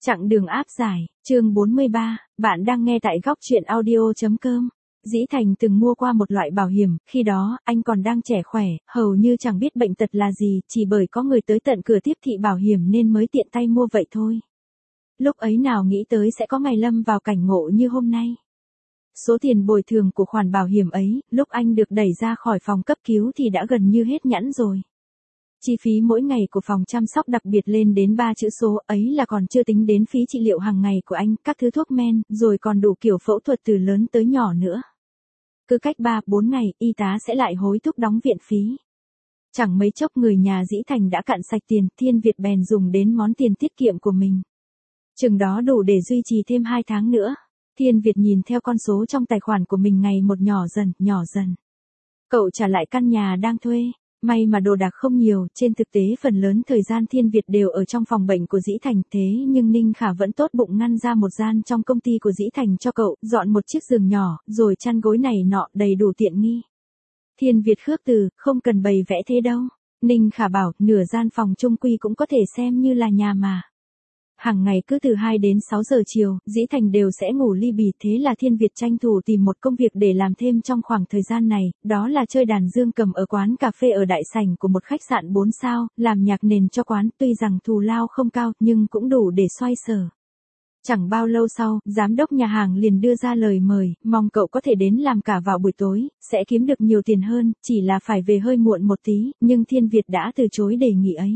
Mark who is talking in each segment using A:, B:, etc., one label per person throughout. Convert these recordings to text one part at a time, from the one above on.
A: Chặng đường áp giải, chương 43, bạn đang nghe tại góc truyện audio.com. Dĩ Thành từng mua qua một loại bảo hiểm, khi đó, anh còn đang trẻ khỏe, hầu như chẳng biết bệnh tật là gì, chỉ bởi có người tới tận cửa tiếp thị bảo hiểm nên mới tiện tay mua vậy thôi. Lúc ấy nào nghĩ tới sẽ có ngày lâm vào cảnh ngộ như hôm nay. Số tiền bồi thường của khoản bảo hiểm ấy, lúc anh được đẩy ra khỏi phòng cấp cứu thì đã gần như hết nhãn rồi. Chi phí mỗi ngày của phòng chăm sóc đặc biệt lên đến 3 chữ số, ấy là còn chưa tính đến phí trị liệu hàng ngày của anh, các thứ thuốc men, rồi còn đủ kiểu phẫu thuật từ lớn tới nhỏ nữa. Cứ cách 3-4 ngày, y tá sẽ lại hối thúc đóng viện phí. Chẳng mấy chốc người nhà Dĩ Thành đã cạn sạch tiền, Thiên Việt bèn dùng đến món tiền tiết kiệm của mình. Chừng đó đủ để duy trì thêm 2 tháng nữa. Thiên Việt nhìn theo con số trong tài khoản của mình ngày một nhỏ dần. Cậu trả lại căn nhà đang thuê. May mà đồ đạc không nhiều, trên thực tế phần lớn thời gian Thiên Việt đều ở trong phòng bệnh của Dĩ Thành, thế nhưng Ninh Khả vẫn tốt bụng ngăn ra một gian trong công ty của Dĩ Thành cho cậu, dọn một chiếc giường nhỏ, rồi chăn gối này nọ đầy đủ tiện nghi. Thiên Việt khước từ, không cần bày vẽ thế đâu. Ninh Khả bảo, nửa gian phòng chung quy cũng có thể xem như là nhà mà. Hàng ngày cứ từ 2 đến 6 giờ chiều, Dĩ Thành đều sẽ ngủ ly bì, thế là Thiên Việt tranh thủ tìm một công việc để làm thêm trong khoảng thời gian này, đó là chơi đàn dương cầm ở quán cà phê ở đại sảnh của một khách sạn 4 sao, làm nhạc nền cho quán, tuy rằng thù lao không cao, nhưng cũng đủ để xoay sở. Chẳng bao lâu sau, giám đốc nhà hàng liền đưa ra lời mời, mong cậu có thể đến làm cả vào buổi tối, sẽ kiếm được nhiều tiền hơn, chỉ là phải về hơi muộn một tí, nhưng Thiên Việt đã từ chối đề nghị ấy.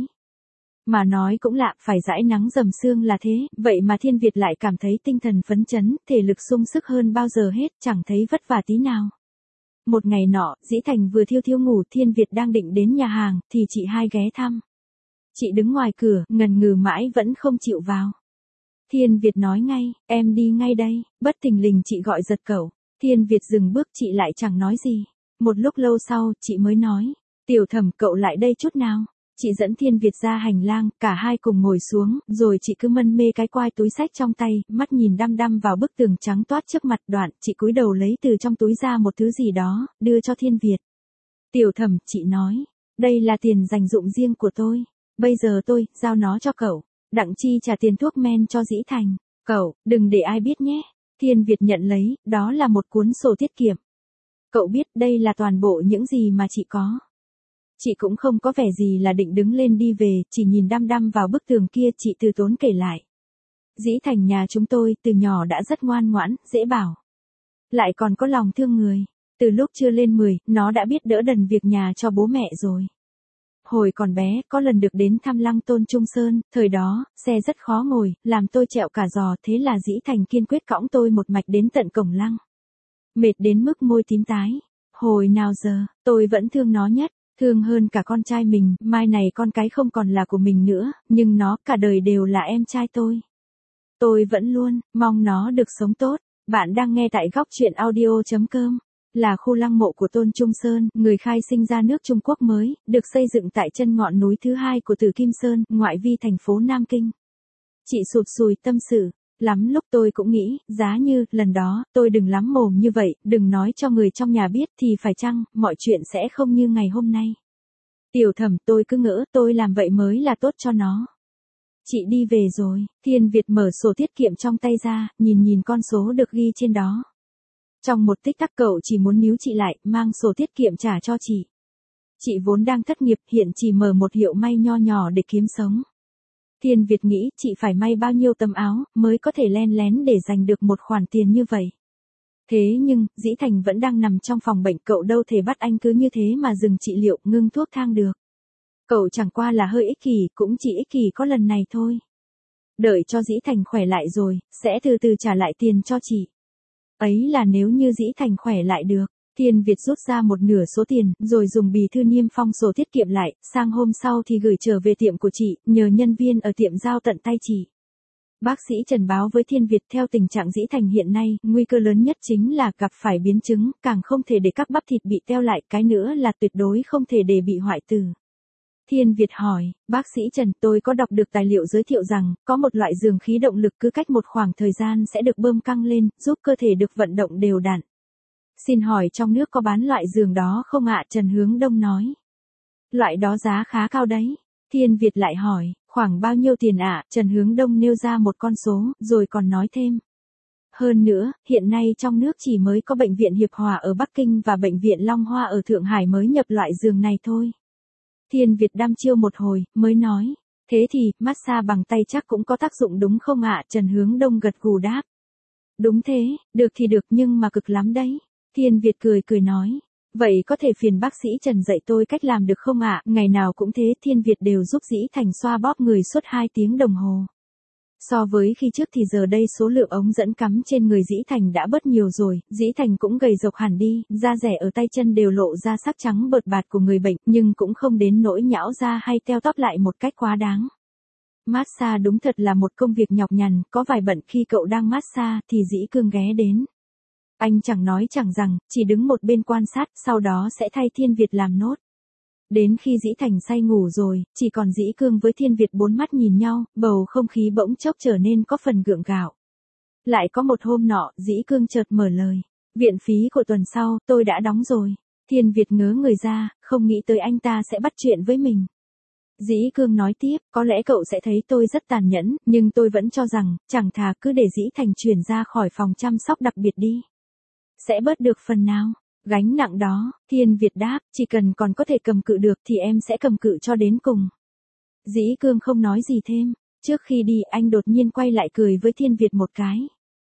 A: Mà nói cũng lạ, phải dãi nắng dầm sương là thế, vậy mà Thiên Việt lại cảm thấy tinh thần phấn chấn, thể lực sung sức hơn bao giờ hết, chẳng thấy vất vả tí nào. Một ngày nọ, Dĩ Thành vừa thiêu ngủ, Thiên Việt đang định đến nhà hàng, thì chị hai ghé thăm. Chị đứng ngoài cửa, ngần ngừ mãi vẫn không chịu vào. Thiên Việt nói ngay, em đi ngay đây, bất thình lình chị gọi giật cậu. Thiên Việt dừng bước, chị lại chẳng nói gì. Một lúc lâu sau, chị mới nói, Tiểu Thẩm, cậu lại đây chút nào. Chị dẫn Thiên Việt ra hành lang, cả hai cùng ngồi xuống, rồi chị cứ mân mê cái quai túi xách trong tay, mắt nhìn đăm đăm vào bức tường trắng toát trước mặt. Đoạn, chị cúi đầu lấy từ trong túi ra một thứ gì đó, đưa cho Thiên Việt. Tiểu Thẩm, chị nói, đây là tiền dành dụm riêng của tôi. Bây giờ tôi, giao nó cho cậu. Đặng chi trả tiền thuốc men cho Dĩ Thành. Cậu, đừng để ai biết nhé. Thiên Việt nhận lấy, đó là một cuốn sổ tiết kiệm. Cậu biết đây là toàn bộ những gì mà chị có. Chị cũng không có vẻ gì là định đứng lên đi về, chỉ nhìn đăm đăm vào bức tường kia, chị từ tốn kể lại. Dĩ Thành nhà chúng tôi từ nhỏ đã rất ngoan ngoãn, dễ bảo. Lại còn có lòng thương người. Từ lúc chưa lên 10, nó đã biết đỡ đần việc nhà cho bố mẹ rồi. Hồi còn bé, có lần được đến thăm Lăng Tôn Trung Sơn, thời đó, xe rất khó ngồi, làm tôi trẹo cả giò, thế là Dĩ Thành kiên quyết cõng tôi một mạch đến tận cổng lăng. Mệt đến mức môi tím tái. Hồi nào giờ, tôi vẫn thương nó nhất. Thương hơn cả con trai mình, mai này con cái không còn là của mình nữa, nhưng nó cả đời đều là em trai tôi. Tôi vẫn luôn, mong nó được sống tốt. Bạn đang nghe tại góc truyện audio.com. Là khu lăng mộ của Tôn Trung Sơn, người khai sinh ra nước Trung Quốc mới, được xây dựng tại chân ngọn núi thứ 2 của Tử Kim Sơn, ngoại vi thành phố Nam Kinh. Chị sụt sùi tâm sự. Lắm lúc tôi cũng nghĩ, giá như, lần đó, tôi đừng lắm mồm như vậy, đừng nói cho người trong nhà biết thì phải chăng, mọi chuyện sẽ không như ngày hôm nay. Tiểu Thẩm, tôi cứ ngỡ tôi làm vậy mới là tốt cho nó. Chị đi về rồi, Thiên Việt mở sổ tiết kiệm trong tay ra, nhìn con số được ghi trên đó. Trong một tích tắc cậu chỉ muốn níu chị lại, mang sổ tiết kiệm trả cho chị. Chị vốn đang thất nghiệp, hiện chỉ mở một hiệu may nho nhỏ để kiếm sống. Thiên Việt nghĩ chị phải may bao nhiêu tấm áo, mới có thể len lén để giành được một khoản tiền như vậy. Thế nhưng, Dĩ Thành vẫn đang nằm trong phòng bệnh, cậu đâu thể bắt anh cứ như thế mà dừng trị liệu, ngưng thuốc thang được. Cậu chẳng qua là hơi ích kỷ, cũng chỉ ích kỷ có lần này thôi. Đợi cho Dĩ Thành khỏe lại rồi, sẽ từ từ trả lại tiền cho chị. Ấy là nếu như Dĩ Thành khỏe lại được. Thiên Việt rút ra một nửa số tiền, rồi dùng bì thư niêm phong sổ tiết kiệm lại, sang hôm sau thì gửi trở về tiệm của chị, nhờ nhân viên ở tiệm giao tận tay chị. Bác sĩ Trần báo với Thiên Việt, theo tình trạng Dĩ Thành hiện nay, nguy cơ lớn nhất chính là gặp phải biến chứng, càng không thể để các bắp thịt bị teo lại, cái nữa là tuyệt đối không thể để bị hoại tử. Thiên Việt hỏi, bác sĩ Trần, tôi có đọc được tài liệu giới thiệu rằng, có một loại giường khí động lực cứ cách một khoảng thời gian sẽ được bơm căng lên, giúp cơ thể được vận động đều đặn. Xin hỏi trong nước có bán loại giường đó không ạ? Trần Hướng Đông nói. Loại đó giá khá cao đấy. Thiên Việt lại hỏi, khoảng bao nhiêu tiền ạ? Trần Hướng Đông nêu ra một con số, rồi còn nói thêm. Hơn nữa, hiện nay trong nước chỉ mới có bệnh viện Hiệp Hòa ở Bắc Kinh và bệnh viện Long Hoa ở Thượng Hải mới nhập loại giường này thôi. Thiên Việt đăm chiêu một hồi, mới nói. Thế thì, massage bằng tay chắc cũng có tác dụng đúng không ạ? Trần Hướng Đông gật gù đáp. Đúng thế, được thì được nhưng mà cực lắm đấy. Thiên Việt cười cười nói. Vậy có thể phiền bác sĩ Trần dạy tôi cách làm được không ạ? Ngày nào cũng thế, Thiên Việt đều giúp Dĩ Thành xoa bóp người suốt 2 tiếng đồng hồ. So với khi trước thì giờ đây số lượng ống dẫn cắm trên người Dĩ Thành đã bớt nhiều rồi, Dĩ Thành cũng gầy rộc hẳn đi, da rẻ ở tay chân đều lộ ra sắc trắng bợt bạt của người bệnh, nhưng cũng không đến nỗi nhão da hay teo tóp lại một cách quá đáng. Massage đúng thật là một công việc nhọc nhằn, có vài bận khi cậu đang massage thì Dĩ Cương ghé đến. Anh chẳng nói chẳng rằng, chỉ đứng một bên quan sát, sau đó sẽ thay Thiên Việt làm nốt. Đến khi Dĩ Thành say ngủ rồi, chỉ còn Dĩ Cương với Thiên Việt bốn mắt nhìn nhau, bầu không khí bỗng chốc trở nên có phần gượng gạo. Lại có một hôm nọ, Dĩ Cương chợt mở lời. Viện phí của tuần sau, tôi đã đóng rồi. Thiên Việt ngớ người ra, không nghĩ tới anh ta sẽ bắt chuyện với mình. Dĩ Cương nói tiếp, có lẽ cậu sẽ thấy tôi rất tàn nhẫn, nhưng tôi vẫn cho rằng, chẳng thà cứ để Dĩ Thành chuyển ra khỏi phòng chăm sóc đặc biệt đi. Sẽ bớt được phần nào. Gánh nặng đó, Thiên Việt đáp, chỉ cần còn có thể cầm cự được thì em sẽ cầm cự cho đến cùng. Dĩ Cương không nói gì thêm, trước khi đi anh đột nhiên quay lại cười với Thiên Việt một cái.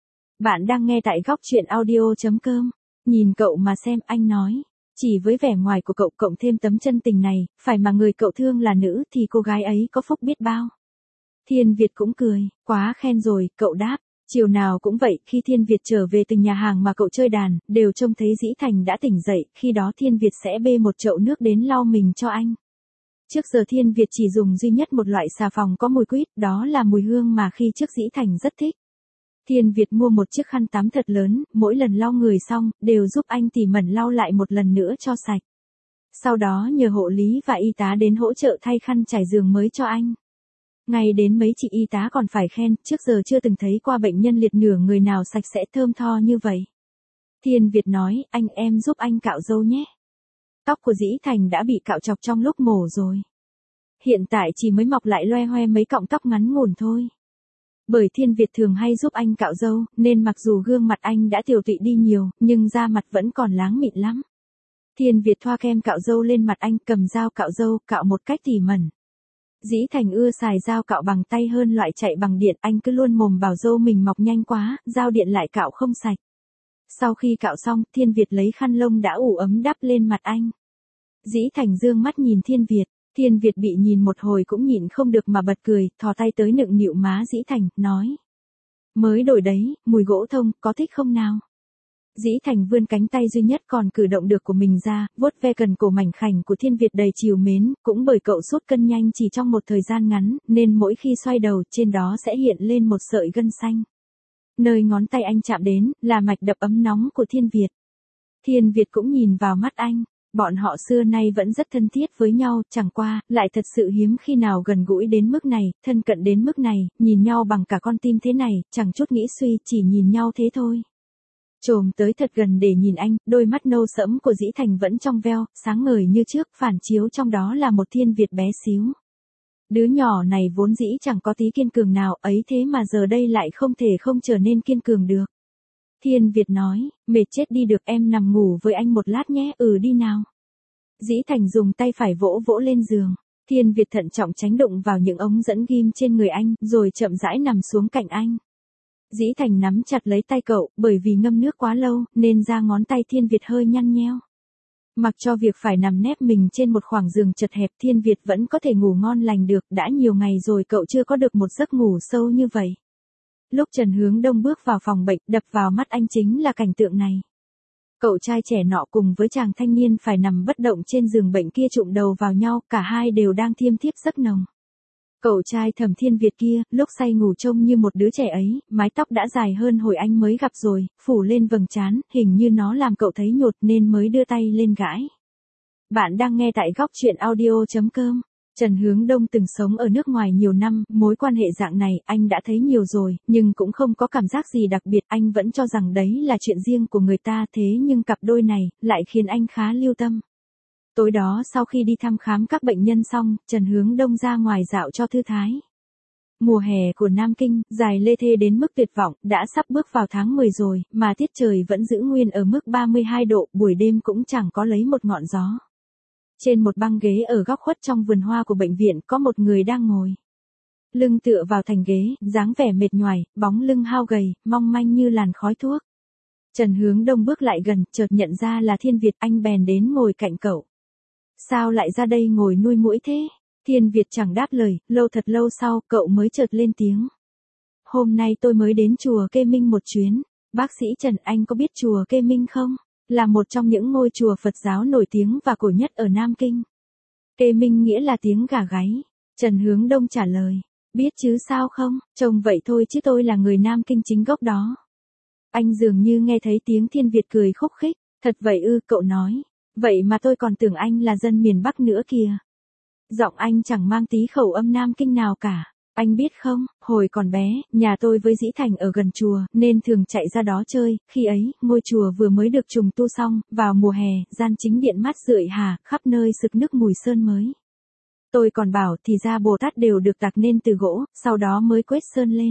A: Bạn đang nghe tại góc truyện audio.com, nhìn cậu mà xem, anh nói. Chỉ với vẻ ngoài của cậu cộng thêm tấm chân tình này, phải mà người cậu thương là nữ thì cô gái ấy có phúc biết bao. Thiên Việt cũng cười, quá khen rồi, cậu đáp. Chiều nào cũng vậy, khi Thiên Việt trở về từ nhà hàng mà cậu chơi đàn, đều trông thấy Dĩ Thành đã tỉnh dậy, khi đó Thiên Việt sẽ bê một chậu nước đến lau mình cho anh. Trước giờ Thiên Việt chỉ dùng duy nhất một loại xà phòng có mùi quýt, đó là mùi hương mà khi trước Dĩ Thành rất thích. Thiên Việt mua một chiếc khăn tắm thật lớn, mỗi lần lau người xong, đều giúp anh tỉ mẩn lau lại một lần nữa cho sạch. Sau đó nhờ hộ lý và y tá đến hỗ trợ thay khăn trải giường mới cho anh. Ngay đến mấy chị y tá còn phải khen, trước giờ chưa từng thấy qua bệnh nhân liệt nửa người nào sạch sẽ thơm tho như vậy. Thiên Việt nói, anh em giúp anh cạo râu nhé. Tóc của Dĩ Thành đã bị cạo chọc trong lúc mổ rồi. Hiện tại chỉ mới mọc lại loe hoe mấy cọng tóc ngắn ngủn thôi. Bởi Thiên Việt thường hay giúp anh cạo râu, nên mặc dù gương mặt anh đã tiều tụy đi nhiều, nhưng da mặt vẫn còn láng mịn lắm. Thiên Việt thoa kem cạo râu lên mặt anh, cầm dao cạo râu, cạo một cách tỉ mẩn. Dĩ Thành ưa xài dao cạo bằng tay hơn loại chạy bằng điện, anh cứ luôn mồm bảo râu mình mọc nhanh quá, dao điện lại cạo không sạch. Sau khi cạo xong, Thiên Việt lấy khăn lông đã ủ ấm đắp lên mặt anh. Dĩ Thành dương mắt nhìn Thiên Việt. Thiên Việt bị nhìn một hồi cũng nhịn không được mà bật cười, thò tay tới nựng nịu má Dĩ Thành, nói. Mới đổi đấy, mùi gỗ thông, có thích không nào? Dĩ Thành vươn cánh tay duy nhất còn cử động được của mình ra, vuốt ve cần cổ mảnh khảnh của Thiên Việt đầy trìu mến, cũng bởi cậu sút cân nhanh chỉ trong một thời gian ngắn, nên mỗi khi xoay đầu, trên đó sẽ hiện lên một sợi gân xanh. Nơi ngón tay anh chạm đến, là mạch đập ấm nóng của Thiên Việt. Thiên Việt cũng nhìn vào mắt anh. Bọn họ xưa nay vẫn rất thân thiết với nhau, chẳng qua, lại thật sự hiếm khi nào gần gũi đến mức này, thân cận đến mức này, nhìn nhau bằng cả con tim thế này, chẳng chút nghĩ suy, chỉ nhìn nhau thế thôi. Chồm tới thật gần để nhìn anh, đôi mắt nâu sẫm của Dĩ Thành vẫn trong veo, sáng ngời như trước, phản chiếu trong đó là một Thiên Việt bé xíu. Đứa nhỏ này vốn dĩ chẳng có tí kiên cường nào, ấy thế mà giờ đây lại không thể không trở nên kiên cường được. Thiên Việt nói, mệt chết đi được, em nằm ngủ với anh một lát nhé, đi nào. Dĩ Thành dùng tay phải vỗ vỗ lên giường. Thiên Việt thận trọng tránh đụng vào những ống dẫn ghim trên người anh, rồi chậm rãi nằm xuống cạnh anh. Dĩ Thành nắm chặt lấy tay cậu, bởi vì ngâm nước quá lâu, nên da ngón tay Thiên Việt hơi nhăn nheo. Mặc cho việc phải nằm nép mình trên một khoảng giường chật hẹp, Thiên Việt vẫn có thể ngủ ngon lành được, đã nhiều ngày rồi cậu chưa có được một giấc ngủ sâu như vậy. Lúc Trần Hướng Đông bước vào phòng bệnh, đập vào mắt anh chính là cảnh tượng này. Cậu trai trẻ nọ cùng với chàng thanh niên phải nằm bất động trên giường bệnh kia chụm đầu vào nhau, cả hai đều đang thiêm thiếp giấc nồng. Cậu trai Thẩm Thiên Việt kia, lúc say ngủ trông như một đứa trẻ ấy, mái tóc đã dài hơn hồi anh mới gặp rồi, phủ lên vầng trán, hình như nó làm cậu thấy nhột nên mới đưa tay lên gãi. Bạn đang nghe tại góc truyện audio.com. Trần Hướng Đông từng sống ở nước ngoài nhiều năm, mối quan hệ dạng này anh đã thấy nhiều rồi, nhưng cũng không có cảm giác gì đặc biệt, anh vẫn cho rằng đấy là chuyện riêng của người ta, thế nhưng cặp đôi này lại khiến anh khá lưu tâm. Tối đó sau khi đi thăm khám các bệnh nhân xong, Trần Hướng Đông ra ngoài dạo cho thư thái. Mùa hè của Nam Kinh, dài lê thê đến mức tuyệt vọng, đã sắp bước vào tháng 10 rồi, mà tiết trời vẫn giữ nguyên ở mức 32 độ, buổi đêm cũng chẳng có lấy một ngọn gió. Trên một băng ghế ở góc khuất trong vườn hoa của bệnh viện có một người đang ngồi. Lưng tựa vào thành ghế, dáng vẻ mệt nhoài, bóng lưng hao gầy, mong manh như làn khói thuốc. Trần Hướng Đông bước lại gần, chợt nhận ra là Thiên Việt, anh bèn đến ngồi cạnh cậu. Sao lại ra đây ngồi nuôi muỗi thế? Thiên Việt chẳng đáp lời, thật lâu sau, cậu mới chợt lên tiếng. Hôm nay tôi mới đến chùa Kê Minh một chuyến. Bác sĩ Trần, anh có biết chùa Kê Minh không? Là một trong những ngôi chùa Phật giáo nổi tiếng và cổ nhất ở Nam Kinh. Kê Minh nghĩa là tiếng gà gáy. Trần Hướng Đông trả lời. Biết chứ sao không, trông vậy thôi chứ tôi là người Nam Kinh chính gốc đó. Anh dường như nghe thấy tiếng Thiên Việt cười khúc khích. Thật vậy ư, cậu nói. Vậy mà tôi còn tưởng anh là dân miền Bắc nữa kìa. Giọng anh chẳng mang tí khẩu âm Nam Kinh nào cả. Anh biết không, hồi còn bé, nhà tôi với Dĩ Thành ở gần chùa, nên thường chạy ra đó chơi. Khi ấy, ngôi chùa vừa mới được trùng tu xong, vào mùa hè, gian chính điện mát rượi hà, khắp nơi sực nức mùi sơn mới. Tôi còn bảo thì ra Bồ Tát đều được tạc nên từ gỗ, sau đó mới quét sơn lên.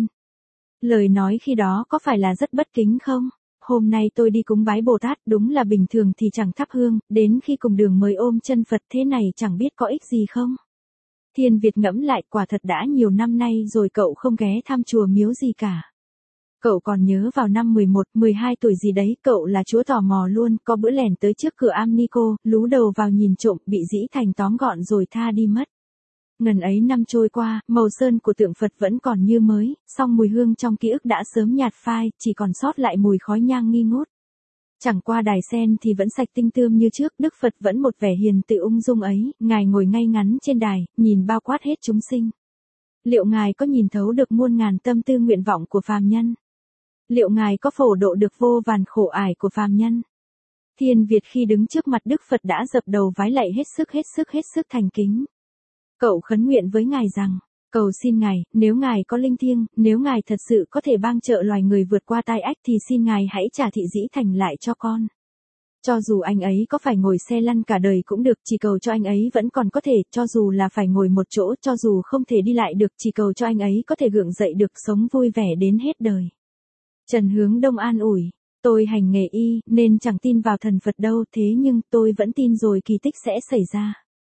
A: Lời nói khi đó có phải là rất bất kính không? Hôm nay tôi đi cúng bái Bồ Tát, đúng là bình thường thì chẳng thắp hương, đến khi cùng đường mới ôm chân Phật, thế này chẳng biết có ích gì không? Thiên Việt ngẫm lại, quả thật đã nhiều năm nay rồi cậu không ghé thăm chùa miếu gì cả. Cậu còn nhớ vào năm 11, 12 tuổi gì đấy, cậu là chúa tò mò luôn, có bữa lẻn tới trước cửa am ni cô, lú đầu vào nhìn trộm, bị Dĩ Thành tóm gọn rồi tha đi mất. Ngần ấy năm trôi qua, màu sơn của tượng Phật vẫn còn như mới, song mùi hương trong ký ức đã sớm nhạt phai, chỉ còn sót lại mùi khói nhang nghi ngút. Chẳng qua đài sen thì vẫn sạch tinh tươm như trước, Đức Phật vẫn một vẻ hiền từ ung dung ấy, Ngài ngồi ngay ngắn trên đài, nhìn bao quát hết chúng sinh. Liệu Ngài có nhìn thấu được muôn ngàn tâm tư nguyện vọng của phàm nhân? Liệu Ngài có phổ độ được vô vàn khổ ải của phàm nhân? Thiên Việt khi đứng trước mặt Đức Phật đã dập đầu vái lạy hết sức thành kính. Cậu khấn nguyện với Ngài rằng, cầu xin Ngài, nếu Ngài có linh thiêng, nếu Ngài thật sự có thể ban trợ loài người vượt qua tai ách thì xin Ngài hãy trả thị Dĩ Thành lại cho con. Cho dù anh ấy có phải ngồi xe lăn cả đời cũng được, chỉ cầu cho anh ấy vẫn còn có thể, cho dù là phải ngồi một chỗ, cho dù không thể đi lại được, chỉ cầu cho anh ấy có thể gượng dậy được, sống vui vẻ đến hết đời. Trần Hướng Đông an ủi, tôi hành nghề y, nên chẳng tin vào thần Phật đâu, thế nhưng tôi vẫn tin rồi kỳ tích sẽ xảy ra.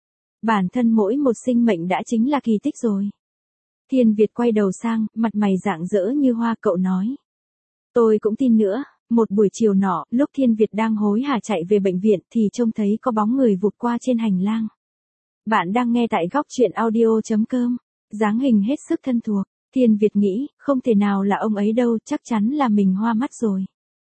A: Bản thân mỗi một sinh mệnh đã chính là kỳ tích rồi. Thiên Việt quay đầu sang, mặt mày rạng rỡ như hoa, cậu nói. Tôi cũng tin nữa. Một buổi chiều nọ, lúc Thiên Việt đang hối hả chạy về bệnh viện thì trông thấy có bóng người vụt qua trên hành lang. Bạn đang nghe tại góc truyện audio.com. Dáng hình hết sức thân thuộc. Thiên Việt nghĩ, không thể nào là ông ấy đâu, chắc chắn là mình hoa mắt rồi.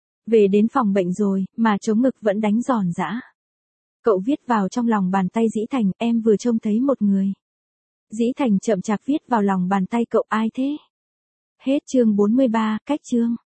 A: Về đến phòng bệnh rồi, mà chống ngực vẫn đánh giòn giã. Cậu viết vào trong lòng bàn tay Dĩ Thành, em vừa trông thấy một người. Dĩ Thành chậm chạp viết vào lòng bàn tay cậu, ai thế? Hết chương 43, cách chương.